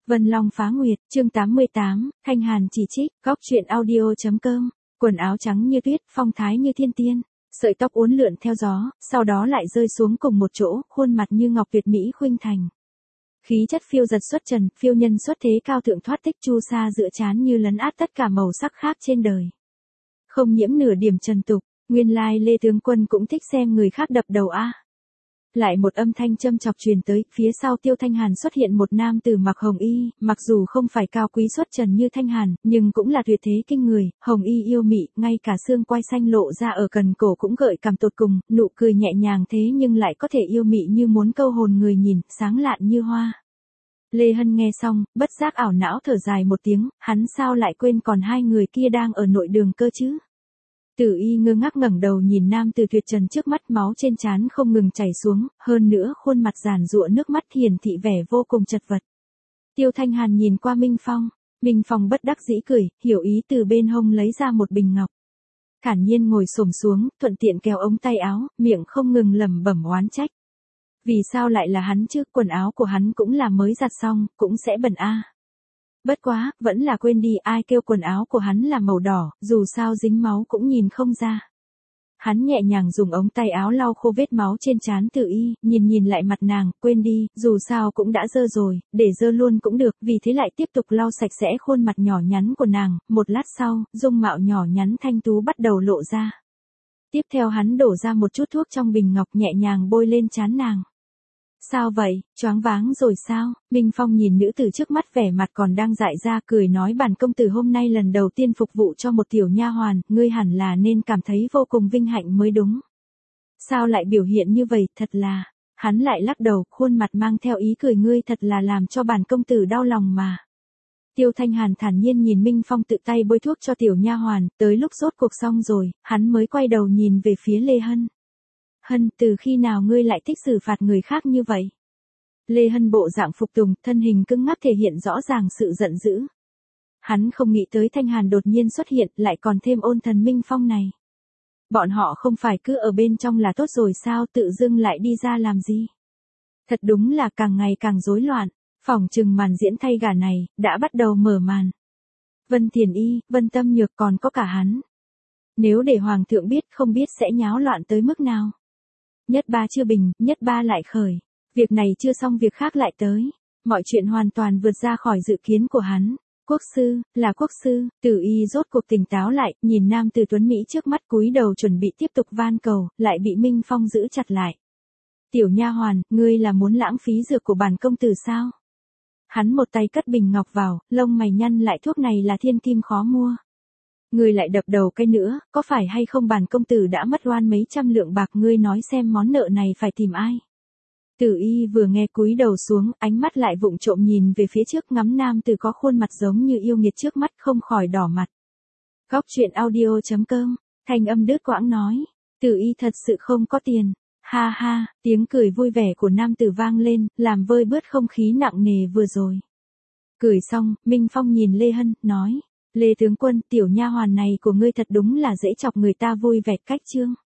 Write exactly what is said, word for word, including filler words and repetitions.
Vân Long phá nguyệt, chương tám mươi tám, Thanh Hàn chỉ trích, góc truyện audio.com, quần áo trắng như tuyết, phong thái như thiên tiên, sợi tóc uốn lượn theo gió, sau đó lại rơi xuống cùng một chỗ, khuôn mặt như ngọc tuyệt mỹ khuynh thành. Khí chất phiêu giật xuất trần, phiêu nhân xuất thế cao thượng thoát tích chu sa giữa trán như lấn át tất cả màu sắc khác trên đời. Không nhiễm nửa điểm trần tục, nguyên lai Lê tướng quân cũng thích xem người khác đập đầu a. Lại một âm thanh châm chọc truyền tới, phía sau Tiêu Thanh Hàn xuất hiện một nam tử mặc hồng y, mặc dù không phải cao quý xuất trần như Thanh Hàn, nhưng cũng là tuyệt thế kinh người, hồng y yêu mị, ngay cả xương quai xanh lộ ra ở cần cổ cũng gợi cảm tột cùng, nụ cười nhẹ nhàng thế nhưng lại có thể yêu mị như muốn câu hồn người nhìn, sáng lạn như hoa. Lê Hân nghe xong, bất giác ảo não thở dài một tiếng, hắn sao lại quên còn hai người kia đang ở nội đường cơ chứ? Tử Y ngơ ngác ngẩng đầu nhìn nam tử tuyệt trần trước mắt, máu trên trán không ngừng chảy xuống, hơn nữa khuôn mặt giàn giụa nước mắt hiển thị vẻ vô cùng chật vật. Tiêu Thanh Hàn nhìn qua Minh Phong, Minh Phong bất đắc dĩ cười, hiểu ý từ bên hông lấy ra một bình ngọc. Thản nhiên ngồi xổm xuống, thuận tiện kéo ống tay áo, miệng không ngừng lẩm bẩm oán trách. Vì sao lại là hắn chứ, quần áo của hắn cũng là mới giặt xong, cũng sẽ bẩn a. Bất quá, vẫn là quên đi, ai kêu quần áo của hắn là màu đỏ, dù sao dính máu cũng nhìn không ra. Hắn nhẹ nhàng dùng ống tay áo lau khô vết máu trên trán Tử Y, nhìn nhìn lại mặt nàng, quên đi, dù sao cũng đã dơ rồi, để dơ luôn cũng được, vì thế lại tiếp tục lau sạch sẽ khuôn mặt nhỏ nhắn của nàng, một lát sau, dung mạo nhỏ nhắn thanh tú bắt đầu lộ ra. Tiếp theo hắn đổ ra một chút thuốc trong bình ngọc nhẹ nhàng bôi lên trán nàng. Sao vậy, choáng váng rồi sao? Minh Phong nhìn nữ tử trước mắt vẻ mặt còn đang dại ra, cười nói bản công tử hôm nay lần đầu tiên phục vụ cho một tiểu nha hoàn, ngươi hẳn là nên cảm thấy vô cùng vinh hạnh mới đúng. Sao lại biểu hiện như vậy, thật là, hắn lại lắc đầu, khuôn mặt mang theo ý cười, ngươi thật là làm cho bản công tử đau lòng mà. Tiêu Thanh Hàn thản nhiên nhìn Minh Phong tự tay bôi thuốc cho tiểu nha hoàn, tới lúc rốt cuộc xong rồi, hắn mới quay đầu nhìn về phía Lê Hân. Hân, từ khi nào ngươi lại thích xử phạt người khác như vậy? Lê Hân bộ dạng phục tùng, thân hình cứng ngắc thể hiện rõ ràng sự giận dữ. Hắn không nghĩ tới Thanh Hàn đột nhiên xuất hiện, lại còn thêm ôn thần Minh Phong này. Bọn họ không phải cứ ở bên trong là tốt rồi sao, tự dưng lại đi ra làm gì? Thật đúng là càng ngày càng rối loạn, phỏng chừng màn diễn thay gà này, đã bắt đầu mở màn. Vân Thiền Y, Vân Tâm Nhược còn có cả hắn. Nếu để Hoàng thượng biết không biết sẽ nháo loạn tới mức nào. Nhất ba chưa bình, nhất ba lại khởi. Việc này chưa xong việc khác lại tới. Mọi chuyện hoàn toàn vượt ra khỏi dự kiến của hắn. Quốc sư, là quốc sư, Tử Y rốt cuộc tỉnh táo lại, nhìn nam tử tuấn Mỹ trước mắt cúi đầu chuẩn bị tiếp tục van cầu, lại bị Minh Phong giữ chặt lại. Tiểu nha hoàn, ngươi là muốn lãng phí dược của bản công tử sao? Hắn một tay cất bình ngọc vào, lông mày nhăn lại, thuốc này là thiên kim khó mua. Ngươi lại đập đầu cái nữa, có phải hay không bản công tử đã mất oan mấy trăm lượng bạc, ngươi nói xem món nợ này phải tìm ai? Tử Y vừa nghe cúi đầu xuống, ánh mắt lại vụng trộm nhìn về phía trước, ngắm nam tử có khuôn mặt giống như yêu nghiệt trước mắt không khỏi đỏ mặt. Góc truyện audio.com, thanh âm đứt quãng nói, Tử Y thật sự không có tiền. Ha ha, tiếng cười vui vẻ của nam tử vang lên, làm vơi bớt không khí nặng nề vừa rồi. Cười xong, Minh Phong nhìn Lê Hân, nói. Lê tướng quân, tiểu nha hoàn này của ngươi thật đúng là dễ chọc người ta vui vẻ cách chương.